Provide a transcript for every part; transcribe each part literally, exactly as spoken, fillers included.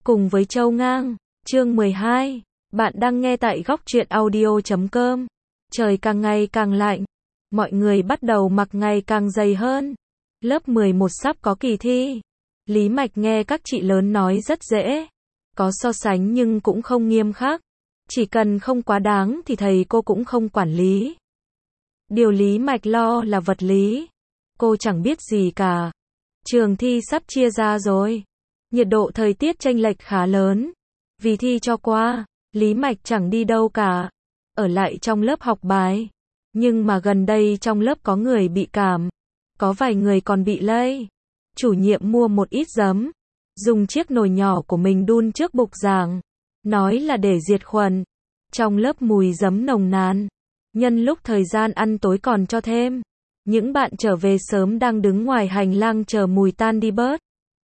cùng với Châu Ngang. Chương mười hai. Bạn đang nghe tại góc truyện audio chấm com. Trời càng ngày càng lạnh. Mọi người bắt đầu mặc ngày càng dày hơn. Lớp mười một sắp có kỳ thi. Lý Mạch nghe các chị lớn nói rất dễ. Có so sánh nhưng cũng không nghiêm khắc. Chỉ cần không quá đáng thì thầy cô cũng không quản lý. Điều Lý Mạch lo là vật lý. Cô chẳng biết gì cả. Trường thi sắp chia ra rồi. Nhiệt độ thời tiết chênh lệch khá lớn. Vì thi cho qua, Lý Mạch chẳng đi đâu cả. Ở lại trong lớp học bài. Nhưng mà gần đây trong lớp có người bị cảm. Có vài người còn bị lây. Chủ nhiệm mua một ít giấm. Dùng chiếc nồi nhỏ của mình đun trước bục giảng. Nói là để diệt khuẩn. Trong lớp mùi giấm nồng nàn. Nhân lúc thời gian ăn tối còn cho thêm. Những bạn trở về sớm đang đứng ngoài hành lang chờ mùi tan đi bớt.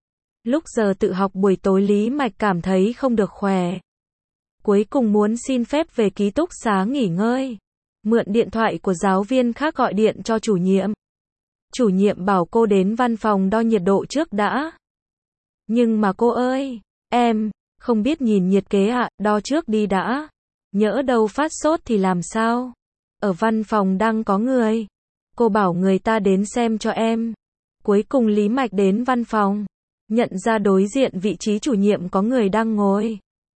Lúc giờ tự học buổi tối Lý Mạch cảm thấy không được khỏe. Cuối cùng muốn xin phép về ký túc xá nghỉ ngơi. Mượn điện thoại của giáo viên khác gọi điện cho chủ nhiệm. Chủ nhiệm bảo cô đến văn phòng đo nhiệt độ trước đã. Nhưng mà cô ơi, em, không biết nhìn nhiệt kế ạ, à, đo trước đi đã. Nhỡ đâu phát sốt thì làm sao? Ở văn phòng đang có người. Cô bảo người ta đến xem cho em. Cuối cùng Lý Mạch đến văn phòng. Nhận ra đối diện vị trí chủ nhiệm có người đang ngồi.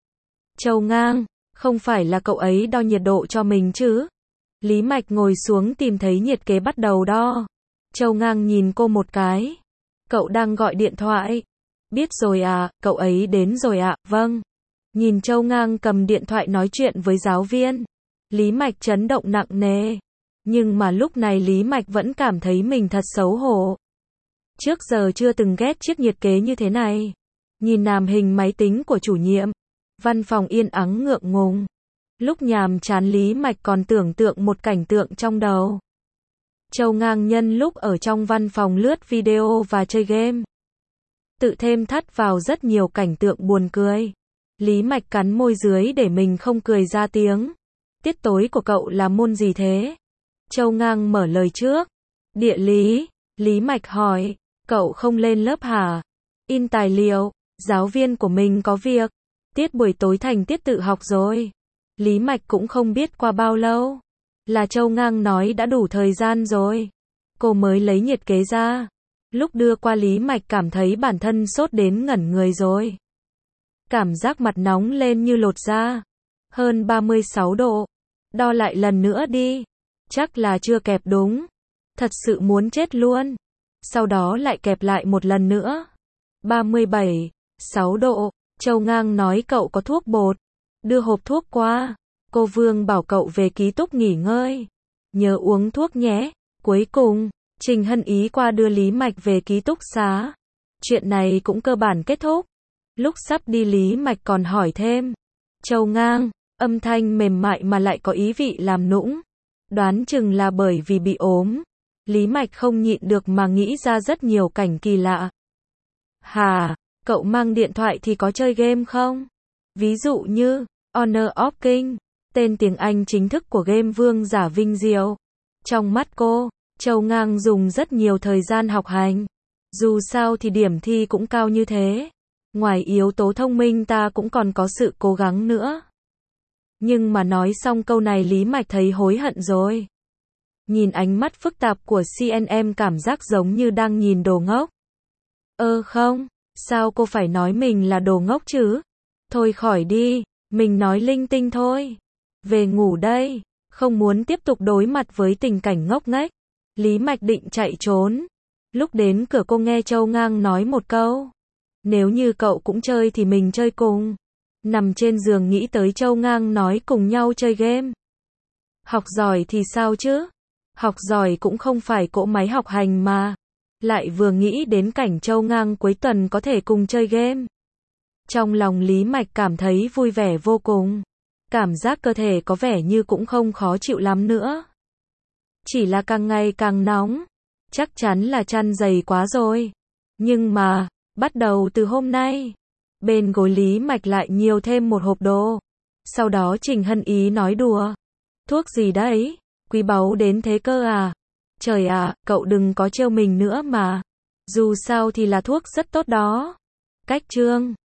Châu Ngang, không phải là cậu ấy đo nhiệt độ cho mình chứ? Lý Mạch ngồi xuống tìm thấy nhiệt kế bắt đầu đo. Châu Ngang nhìn cô một cái. Cậu đang gọi điện thoại. Biết rồi à, cậu ấy đến rồi ạ, à, vâng. Nhìn Châu Ngang cầm điện thoại nói chuyện với giáo viên. Lý Mạch chấn động nặng nề. Nhưng mà lúc này Lý Mạch vẫn cảm thấy mình thật xấu hổ. Trước giờ chưa từng ghét chiếc nhiệt kế như thế này. Nhìn màn hình máy tính của chủ nhiệm. Văn phòng yên ắng ngượng ngùng. Lúc nhàm chán Lý Mạch còn tưởng tượng một cảnh tượng trong đầu. Châu Ngang nhân lúc ở trong văn phòng lướt video và chơi game. Tự thêm thắt vào rất nhiều cảnh tượng buồn cười. Lý Mạch cắn môi dưới để mình không cười ra tiếng. Tiết tối của cậu là môn gì thế? Châu Ngang mở lời trước. Địa lý. Lý Mạch hỏi. Cậu không lên lớp hả? In tài liệu. Giáo viên của mình có việc. Tiết buổi tối thành tiết tự học rồi. Lý Mạch cũng không biết qua bao lâu. Là Châu Ngang nói đã đủ thời gian rồi. Cô mới lấy nhiệt kế ra. Lúc đưa qua Lý Mạch cảm thấy bản thân sốt đến ngẩn người rồi. Cảm giác mặt nóng lên như lột da. Hơn ba mươi sáu độ. Đo lại lần nữa đi. Chắc là chưa kẹp đúng. Thật sự muốn chết luôn. Sau đó lại kẹp lại một lần nữa. ba mươi bảy, sáu độ. Châu Ngang nói cậu có thuốc bột. Đưa hộp thuốc qua. Cô Vương bảo cậu về ký túc nghỉ ngơi. Nhớ uống thuốc nhé. Cuối cùng, Trình Hân Ý qua đưa Lý Mạch về ký túc xá. Chuyện này cũng cơ bản kết thúc. Lúc sắp đi Lý Mạch còn hỏi thêm. Châu Ngang, âm thanh mềm mại mà lại có ý vị làm nũng. Đoán chừng là bởi vì bị ốm. Lý Mạch không nhịn được mà nghĩ ra rất nhiều cảnh kỳ lạ. Hà, cậu mang điện thoại thì có chơi game không? Ví dụ như, Honor of King, tên tiếng Anh chính thức của game vương giả vinh diệu. Trong mắt cô, Châu Ngang dùng rất nhiều thời gian học hành. Dù sao thì điểm thi cũng cao như thế. Ngoài yếu tố thông minh ta cũng còn có sự cố gắng nữa. Nhưng mà nói xong câu này Lý Mạch thấy hối hận rồi. Nhìn ánh mắt phức tạp của xê en em cảm giác giống như đang nhìn đồ ngốc. Ơ không, sao cô phải nói mình là đồ ngốc chứ? Thôi khỏi đi, mình nói linh tinh thôi. Về ngủ đây, không muốn tiếp tục đối mặt với tình cảnh ngốc nghếch. Lý Mạch định chạy trốn. Lúc đến cửa cô nghe Châu Ngang nói một câu. Nếu như cậu cũng chơi thì mình chơi cùng. Nằm trên giường nghĩ tới Châu Ngang nói cùng nhau chơi game. Học giỏi thì sao chứ? Học giỏi cũng không phải cỗ máy học hành mà. Lại vừa nghĩ đến cảnh Châu Ngang cuối tuần có thể cùng chơi game. Trong lòng Lý Mạch cảm thấy vui vẻ vô cùng. Cảm giác cơ thể có vẻ như cũng không khó chịu lắm nữa. Chỉ là càng ngày càng nóng. Chắc chắn là chăn dày quá rồi. Nhưng mà, bắt đầu từ hôm nay, bên gối Lý Mạch lại nhiều thêm một hộp đồ. Sau đó Trình Hân Ý nói đùa. Thuốc gì đấy? Quý báu đến thế cơ à? Trời ạ, à, cậu đừng có trêu mình nữa mà. Dù sao thì là thuốc rất tốt đó. Cách chương